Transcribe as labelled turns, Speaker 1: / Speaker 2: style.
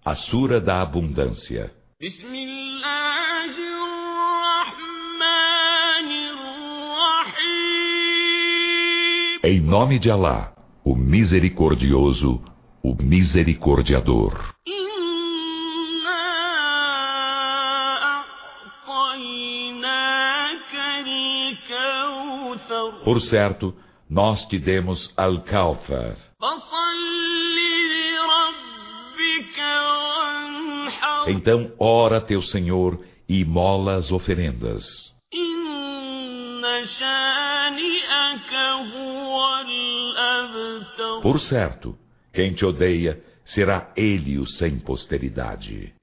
Speaker 1: A Sura da Abundância. Em nome de Alá, o Misericordioso, o Misericordiador. Por certo, nós te demos Al-Kawthar. Então ora teu Senhor e imola as oferendas. Por certo, quem te odeia será ele o sem posteridade.